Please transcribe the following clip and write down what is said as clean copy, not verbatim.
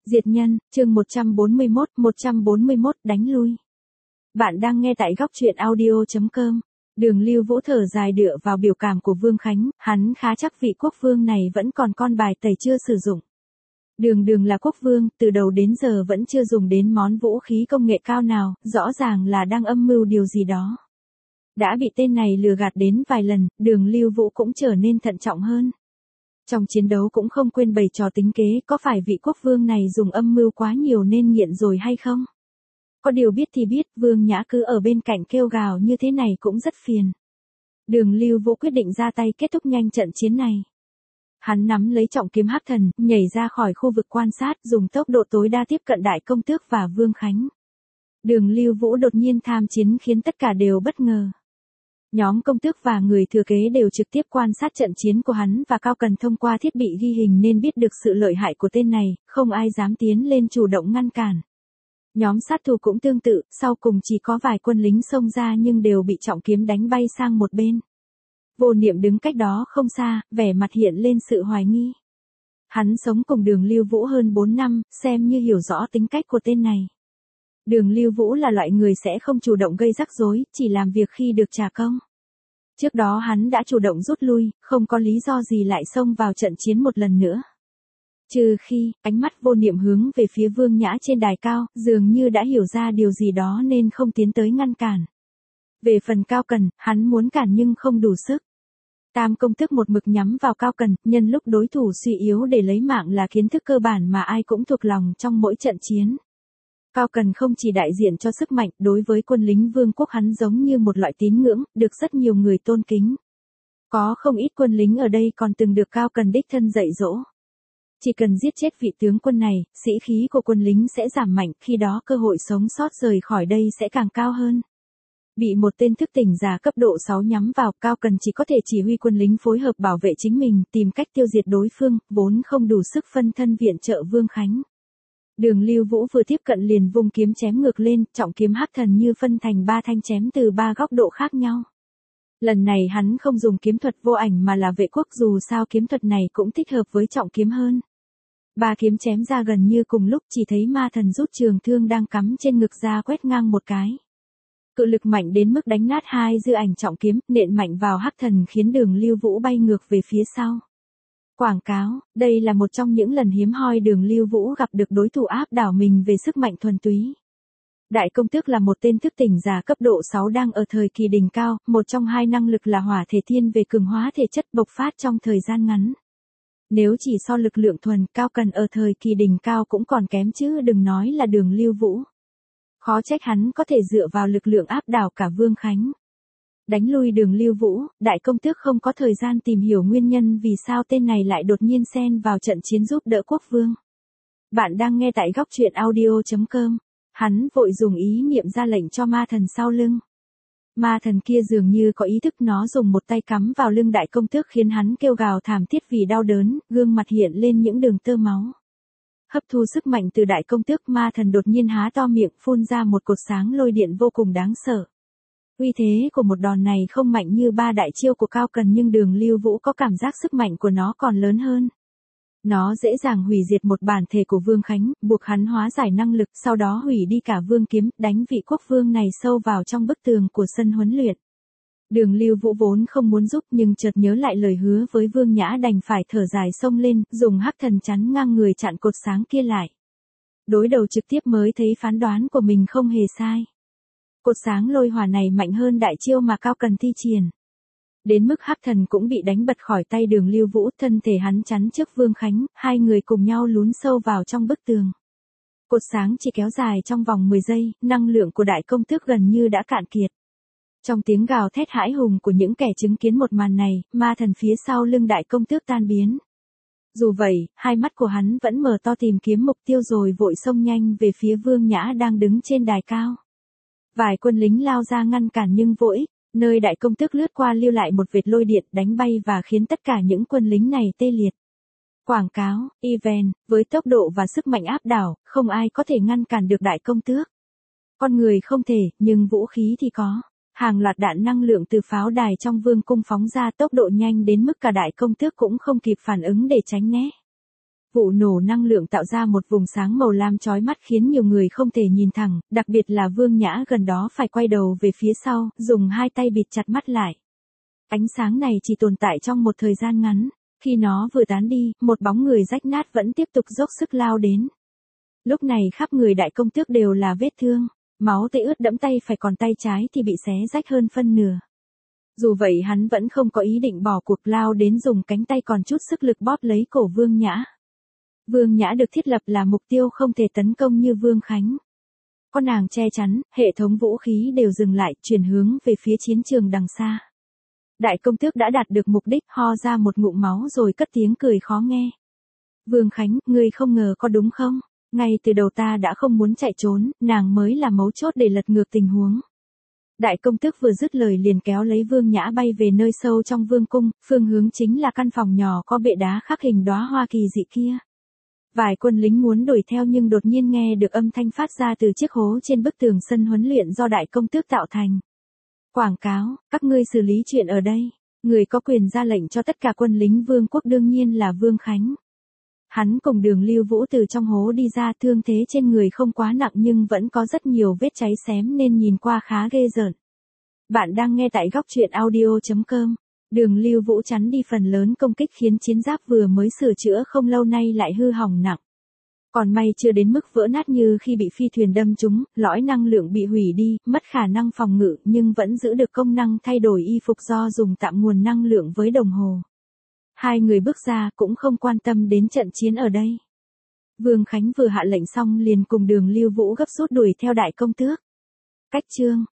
Diệt nhân, chương 141 đánh lui. Bạn đang nghe tại góc truyện audio.com. Đường Lưu Vũ thở dài dựa vào biểu cảm của Vương Khánh, hắn khá chắc vị quốc vương này vẫn còn con bài tẩy chưa sử dụng. Đường là quốc vương, từ đầu đến giờ vẫn chưa dùng đến món vũ khí công nghệ cao nào, rõ ràng là đang âm mưu điều gì đó. Đã bị tên này lừa gạt đến vài lần, Đường Lưu Vũ cũng trở nên thận trọng hơn. Trong chiến đấu cũng không quên bày trò tính kế, có phải vị quốc vương này dùng âm mưu quá nhiều nên nghiện rồi hay không? Có điều biết thì biết, Vương Nhã cứ ở bên cạnh kêu gào như thế này cũng rất phiền. Đường Lưu Vũ quyết định ra tay kết thúc nhanh trận chiến này. Hắn nắm lấy trọng kiếm hắc thần, nhảy ra khỏi khu vực quan sát, dùng tốc độ tối đa tiếp cận Đại Công Tước và Vương Khánh. Đường Lưu Vũ đột nhiên tham chiến khiến tất cả đều bất ngờ. Nhóm công tước và người thừa kế đều trực tiếp quan sát trận chiến của hắn và Cao Cần thông qua thiết bị ghi hình nên biết được sự lợi hại của tên này, không ai dám tiến lên chủ động ngăn cản. Nhóm sát thủ cũng tương tự, sau cùng chỉ có vài quân lính xông ra nhưng đều bị trọng kiếm đánh bay sang một bên. Vô Niệm đứng cách đó không xa, vẻ mặt hiện lên sự hoài nghi. Hắn sống cùng Đường Lưu Vũ hơn 4 năm, xem như hiểu rõ tính cách của tên này. Đường Lưu Vũ là loại người sẽ không chủ động gây rắc rối, chỉ làm việc khi được trả công. Trước đó hắn đã chủ động rút lui, không có lý do gì lại xông vào trận chiến một lần nữa. Trừ khi, ánh mắt Vô Niệm hướng về phía Vương Nhã trên đài cao, dường như đã hiểu ra điều gì đó nên không tiến tới ngăn cản. Về phần Cao Cần, hắn muốn cản nhưng không đủ sức. Tam công tước một mực nhắm vào Cao Cần, nhân lúc đối thủ suy yếu để lấy mạng là kiến thức cơ bản mà ai cũng thuộc lòng trong mỗi trận chiến. Cao Cần không chỉ đại diện cho sức mạnh, đối với quân lính vương quốc hắn giống như một loại tín ngưỡng, được rất nhiều người tôn kính. Có không ít quân lính ở đây còn từng được Cao Cần đích thân dạy dỗ. Chỉ cần giết chết vị tướng quân này, sĩ khí của quân lính sẽ giảm mạnh, khi đó cơ hội sống sót rời khỏi đây sẽ càng cao hơn. Bị một tên thức tỉnh giả cấp độ 6 nhắm vào, Cao Cần chỉ có thể chỉ huy quân lính phối hợp bảo vệ chính mình, tìm cách tiêu diệt đối phương, vốn không đủ sức phân thân viện trợ Vương Khánh. Đường Lưu Vũ vừa tiếp cận liền vung kiếm chém ngược lên, trọng kiếm hắc thần như phân thành 3 thanh chém từ 3 góc độ khác nhau. Lần này hắn không dùng kiếm thuật vô ảnh mà là vệ quốc, dù sao kiếm thuật này cũng thích hợp với trọng kiếm hơn. 3 kiếm chém ra gần như cùng lúc, chỉ thấy ma thần rút trường thương đang cắm trên ngực ra quét ngang một cái. Cự lực mạnh đến mức đánh nát 2 dư ảnh trọng kiếm, nện mạnh vào hắc thần khiến Đường Lưu Vũ bay ngược về phía sau. Quảng cáo, đây là một trong những lần hiếm hoi Đường Lưu Vũ gặp được đối thủ áp đảo mình về sức mạnh thuần túy. Đại Công Tước là một tên thức tỉnh giả cấp độ 6 đang ở thời kỳ đỉnh cao, một trong hai năng lực là hỏa thể thiên về cường hóa thể chất bộc phát trong thời gian ngắn. Nếu chỉ so lực lượng thuần, Cao Cần ở thời kỳ đỉnh cao cũng còn kém chứ đừng nói là Đường Lưu Vũ. Khó trách hắn có thể dựa vào lực lượng áp đảo cả Vương Khánh. Đánh lui Đường Lưu Vũ, Đại Công Tước không có thời gian tìm hiểu nguyên nhân vì sao tên này lại đột nhiên xen vào trận chiến giúp đỡ quốc vương. Bạn đang nghe tại góc truyện audio.com. Hắn vội dùng ý niệm ra lệnh cho ma thần sau lưng. Ma thần kia dường như có ý thức, nó dùng một tay cắm vào lưng Đại Công Tước khiến hắn kêu gào thảm thiết vì đau đớn, gương mặt hiện lên những đường tơ máu. Hấp thu sức mạnh từ Đại Công Tước, ma thần đột nhiên há to miệng phun ra một cột sáng lôi điện vô cùng đáng sợ. Uy thế của một đòn này không mạnh như 3 đại chiêu của Cao Cần nhưng Đường Lưu Vũ có cảm giác sức mạnh của nó còn lớn hơn. Nó dễ dàng hủy diệt một bản thể của Vương Khánh, buộc hắn hóa giải năng lực, sau đó hủy đi cả vương kiếm, đánh vị quốc vương này sâu vào trong bức tường của sân huấn luyện. Đường Lưu Vũ vốn không muốn giúp nhưng chợt nhớ lại lời hứa với Vương Nhã đành phải thở dài xông lên, dùng hắc thần chắn ngang người chặn cột sáng kia lại. Đối đầu trực tiếp mới thấy phán đoán của mình không hề sai. Cột sáng lôi hỏa này mạnh hơn đại chiêu mà Cao Cần thi triển. Đến mức hắc thần cũng bị đánh bật khỏi tay Đường Lưu Vũ, thân thể hắn chắn trước Vương Khánh, hai người cùng nhau lún sâu vào trong bức tường. Cột sáng chỉ kéo dài trong vòng 10 giây, năng lượng của Đại Công Tước gần như đã cạn kiệt. Trong tiếng gào thét hãi hùng của những kẻ chứng kiến một màn này, ma thần phía sau lưng Đại Công Tước tan biến. Dù vậy, hai mắt của hắn vẫn mở to tìm kiếm mục tiêu rồi vội xông nhanh về phía Vương Nhã đang đứng trên đài cao. Vài quân lính lao ra ngăn cản nhưng vô ích, nơi Đại Công Tước lướt qua lưu lại một vệt lôi điện đánh bay và khiến tất cả những quân lính này tê liệt. Quảng cáo, event, với tốc độ và sức mạnh áp đảo, không ai có thể ngăn cản được Đại Công Tước. Con người không thể, nhưng vũ khí thì có. Hàng loạt đạn năng lượng từ pháo đài trong vương cung phóng ra tốc độ nhanh đến mức cả Đại Công Tước cũng không kịp phản ứng để tránh né. Vụ nổ năng lượng tạo ra một vùng sáng màu lam chói mắt khiến nhiều người không thể nhìn thẳng, đặc biệt là Vương Nhã gần đó phải quay đầu về phía sau, dùng hai tay bịt chặt mắt lại. Ánh sáng này chỉ tồn tại trong một thời gian ngắn, khi nó vừa tán đi, một bóng người rách nát vẫn tiếp tục dốc sức lao đến. Lúc này khắp người Đại Công Tước đều là vết thương, máu tươi ướt đẫm tay phải, còn tay trái thì bị xé rách hơn phân nửa. Dù vậy hắn vẫn không có ý định bỏ cuộc, lao đến dùng cánh tay còn chút sức lực bóp lấy cổ Vương Nhã. Vương Nhã được thiết lập là mục tiêu không thể tấn công như Vương Khánh. Có nàng che chắn, hệ thống vũ khí đều dừng lại, chuyển hướng về phía chiến trường đằng xa. Đại Công Tước đã đạt được mục đích, ho ra một ngụm máu rồi cất tiếng cười khó nghe. Vương Khánh, ngươi không ngờ có đúng không? Ngay từ đầu ta đã không muốn chạy trốn, nàng mới là mấu chốt để lật ngược tình huống. Đại Công Tước vừa dứt lời liền kéo lấy Vương Nhã bay về nơi sâu trong vương cung, phương hướng chính là căn phòng nhỏ có bệ đá khắc hình đóa hoa kỳ dị kia. Vài quân lính muốn đuổi theo nhưng đột nhiên nghe được âm thanh phát ra từ chiếc hố trên bức tường sân huấn luyện do Đại Công Tước tạo thành. Quảng cáo, các ngươi xử lý chuyện ở đây. Người có quyền ra lệnh cho tất cả quân lính vương quốc đương nhiên là Vương Khánh. Hắn cùng Đường Lưu Vũ từ trong hố đi ra, thương thế trên người không quá nặng nhưng vẫn có rất nhiều vết cháy xém nên nhìn qua khá ghê rợn. Bạn đang nghe tại góc truyện audio.com. Đường Lưu Vũ chắn đi phần lớn công kích khiến chiến giáp vừa mới sửa chữa không lâu nay lại hư hỏng nặng. Còn may chưa đến mức vỡ nát như khi bị phi thuyền đâm trúng, lõi năng lượng bị hủy đi, mất khả năng phòng ngự nhưng vẫn giữ được công năng thay đổi y phục do dùng tạm nguồn năng lượng với đồng hồ. Hai người bước ra cũng không quan tâm đến trận chiến ở đây. Vương Khánh vừa hạ lệnh xong liền cùng Đường Lưu Vũ gấp rút đuổi theo Đại Công Tước. Cách chương